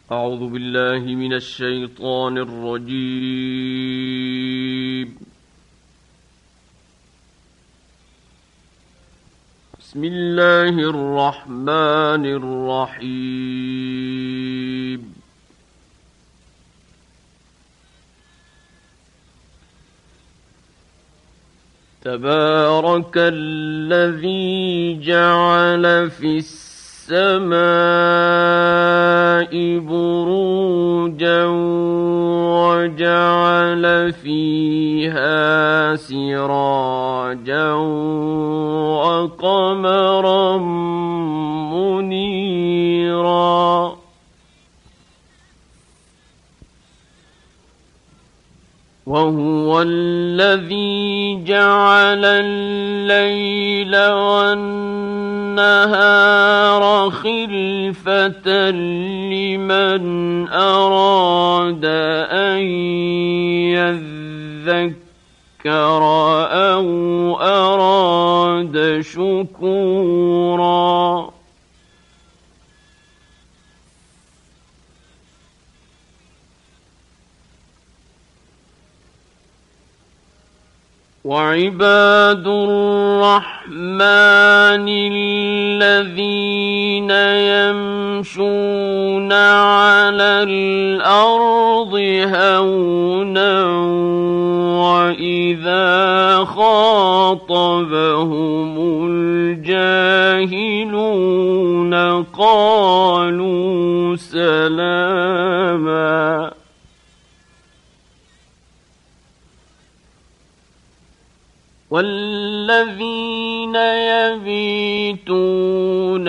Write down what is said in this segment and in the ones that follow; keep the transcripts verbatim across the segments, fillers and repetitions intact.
أعوذ بالله من الشيطان الرجيم. بسم الله الرحمن الرحيم. تبارك الذي جعل في السماء بروجا وجعل فيها سراجا وقمرا منيرا وهو الذي جعل الليل والنهار خلفة لمن أراد أن يذكر أو أراد شكورا وعباد الرحمن الذين يمشون على الأرض هونا وإذا خاطبهم الجاهلون قالوا سلاما والذين يبيتون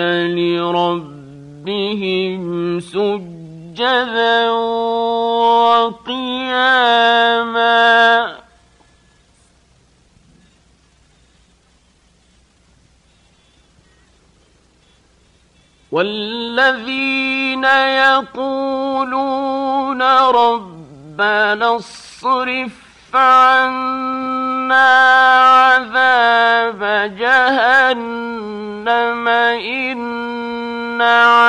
لربهم سجدا وقياما والذين يقولون ربنا اصرف عنا عذاب جهنم إن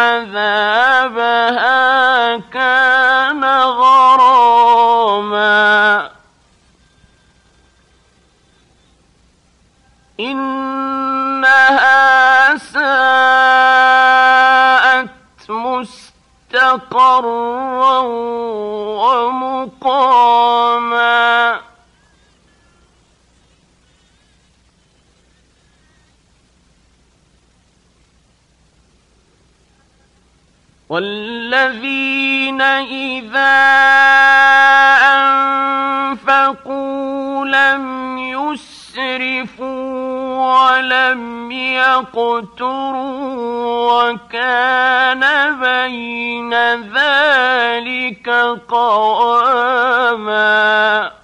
عذابها كان غراما إنها ساءت مستقرا ومقاما والذين إذا أنفقوا لم يسرفوا ولم يقتروا وكان بين ذلك قواما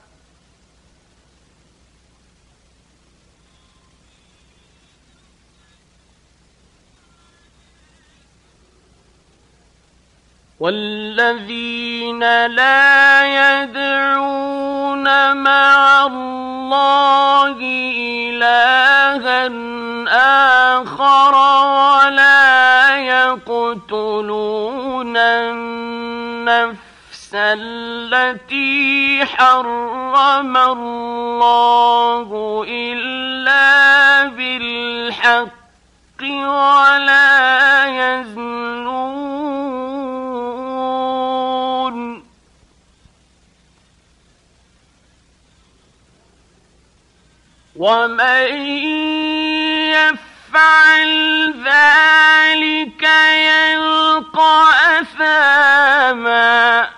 والذين لا يدعون مع الله إلها آخر ولا يقتلون النفس التي حرم الله إلا بالحق ولا يزنون ومن يفعل ذلك يلقى أثاما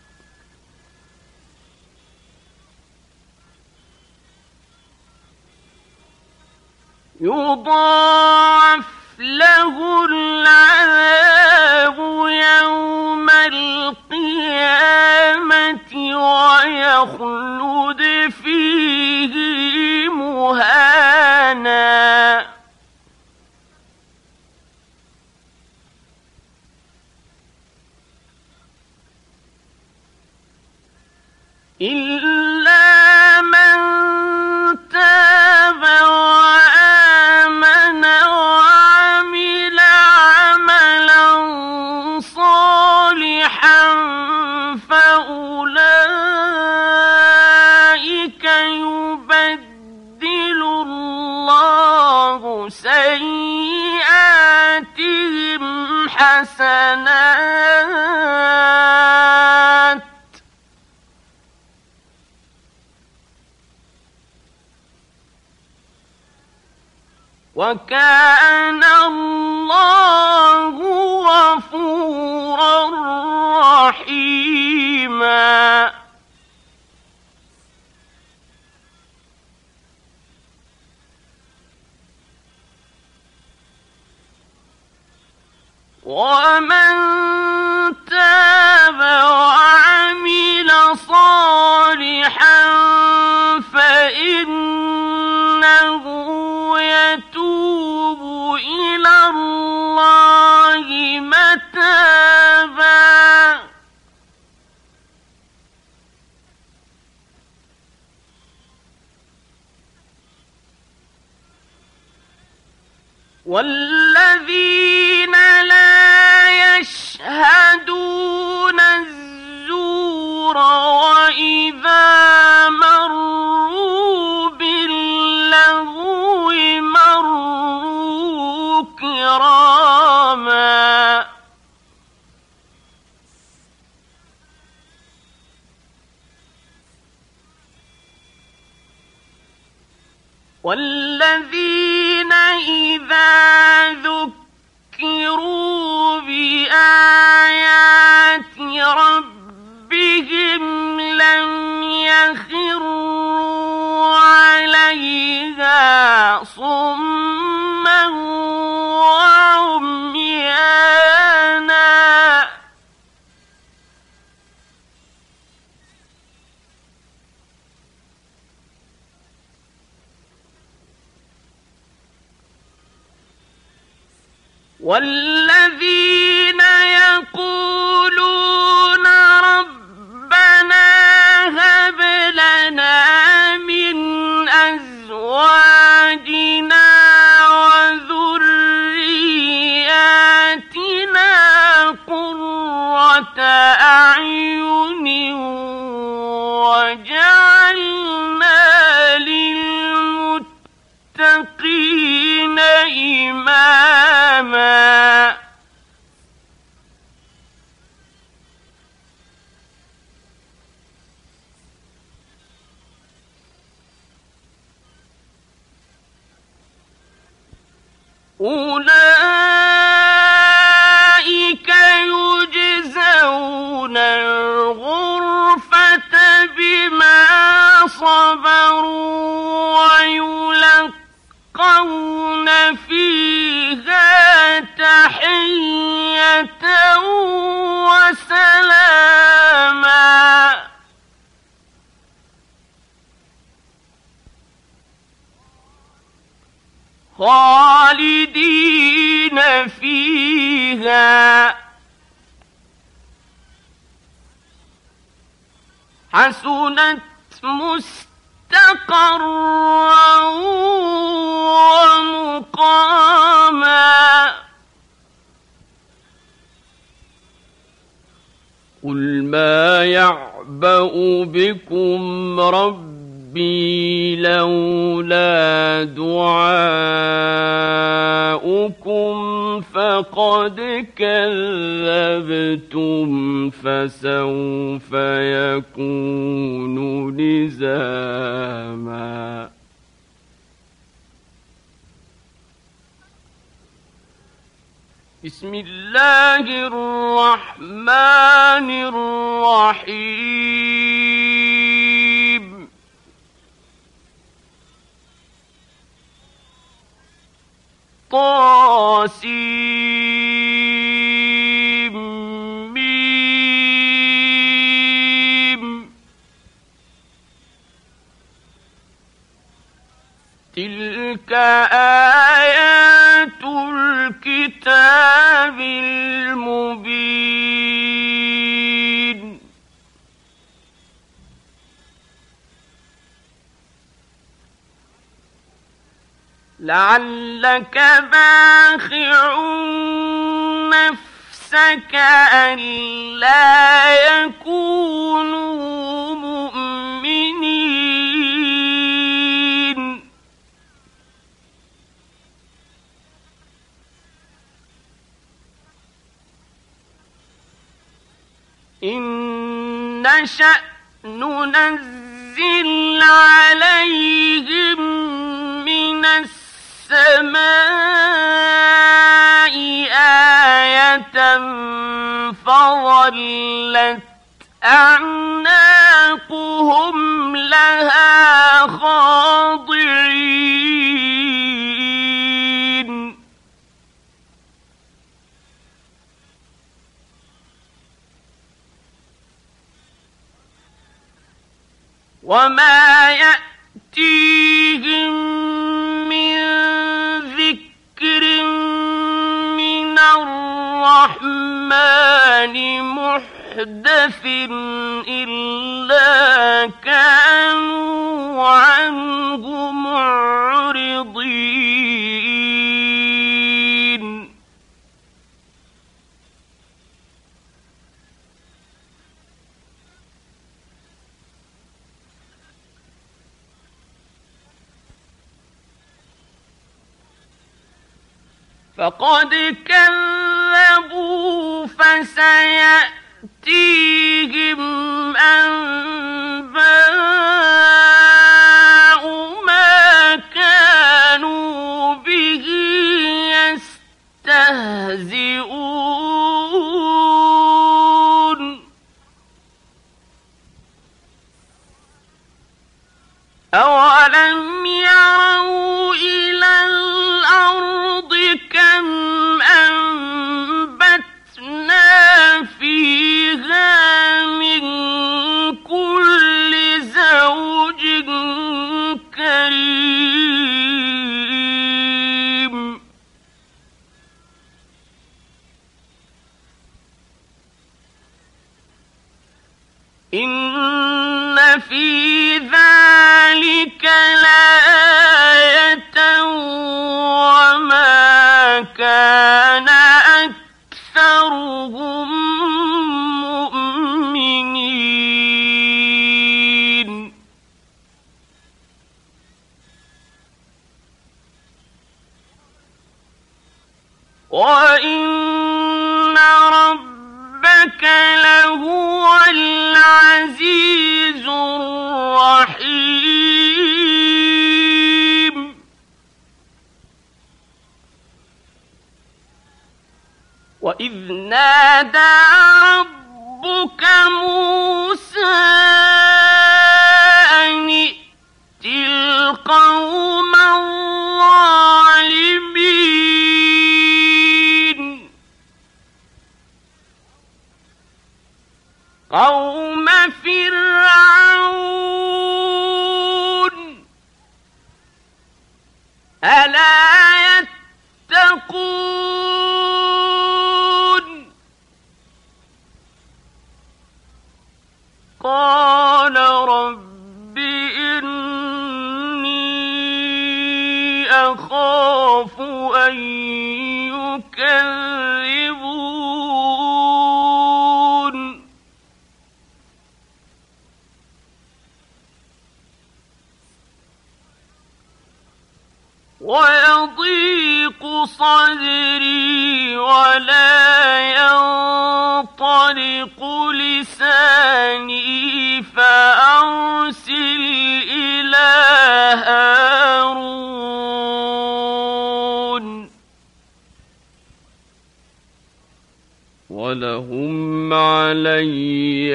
يضاعف له العذاب يوم القيامة ويخلد فيه مهانا إلا من تاب وآمن وعمل عملا صالحا يبدل الله سيئاتهم حسنات وكان الله غفورا رحيما. ومن تاب وعمل صالحا فإنه يتوب إلى الله متابا. والذين لا يشهدون الزور وإذا مروا باللغو مروا كراما. والذين إذا ذكروا بآيات ربهم لم يخروا عليها صما وعميانا. والذين يقولون ربنا هب لنا من أزواجنا وذرياتنا قرة أعين وجعلنا للمتقين إماما. أولئك يجزون الغرفة بما صبروا ويلقون فيها تحية وسلاما. خالدين فيها حسنت مستقرا ومقاما. قل ما يعبأ بكم ربي لولا دعاؤكم فقد كذبتم فسوف يكون لزاما. بسم الله الرحمن الرحيم. طاسيم ميم. تلك آيات الكتاب المبين. لعلك باخع نفسك ألا يكونوا مؤمنين إن نشأ ننزل عليهم من السماء آية فظلت أعناقهم لها خاضعين وما يأتيهم من ذكر من الرحمن محدث إلا كانوا عنه معرضين فقد كذبوا فسيأتيهم أنباء ما كانوا به يستهزئون أولم يروا إلى الأرض كم أنبتنا فيها من كل زوج كريم إن في ذلك لآية وما كان أكثرهم مؤمنين وإن ربك لهو العزيز الرحيم وإذ نادى ربك موسى أن ائت القوم الظالمين قوم فرعون ألا يتقون قال رب إني أخاف أن يكذبون ويضيق صدري ولا ينطلق لساني فأرسل إلى هارون ولهم علي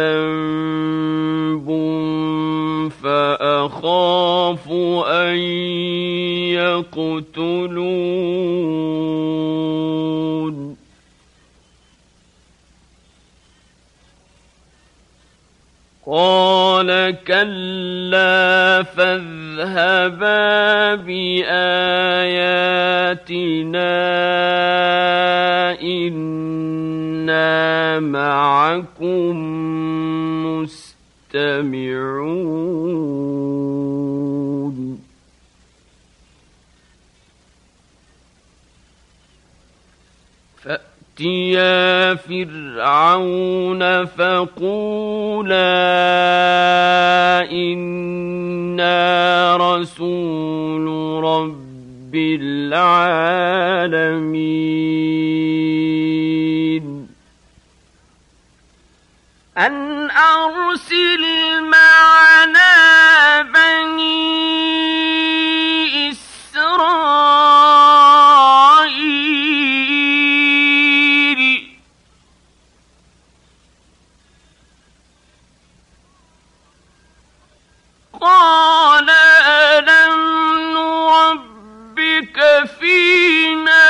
ذنب فأخاف أن يقتلون قال كلا فاذهبا بآياتنا إنا معكم مستمعون فأتيا فرعون فقولا إنا رسول رب العالمين أن أرسل معنا بني إسرائيل قال ألم نربك فينا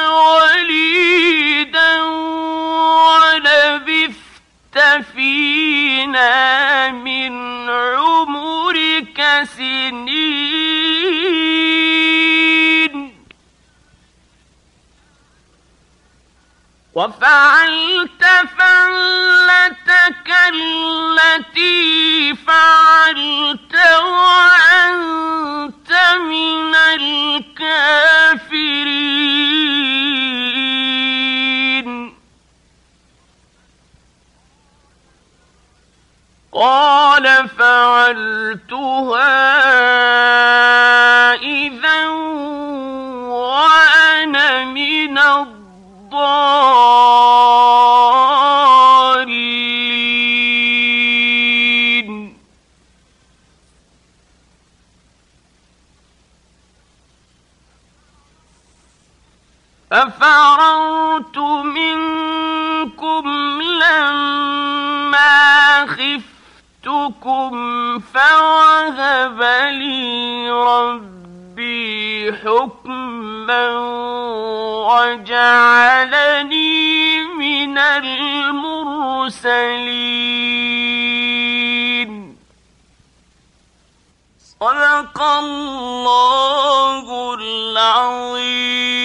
وليدا ولبثت فينا من عمرك سنين وفعلت فعلتك التي فعلت وأنت من الكافرين قال فعلتها إذا وأنا من الضالين ففررت منكم لما خفتكم فوهب لي ربي حكما وجعلني من المرسلين صدق الله العظيم.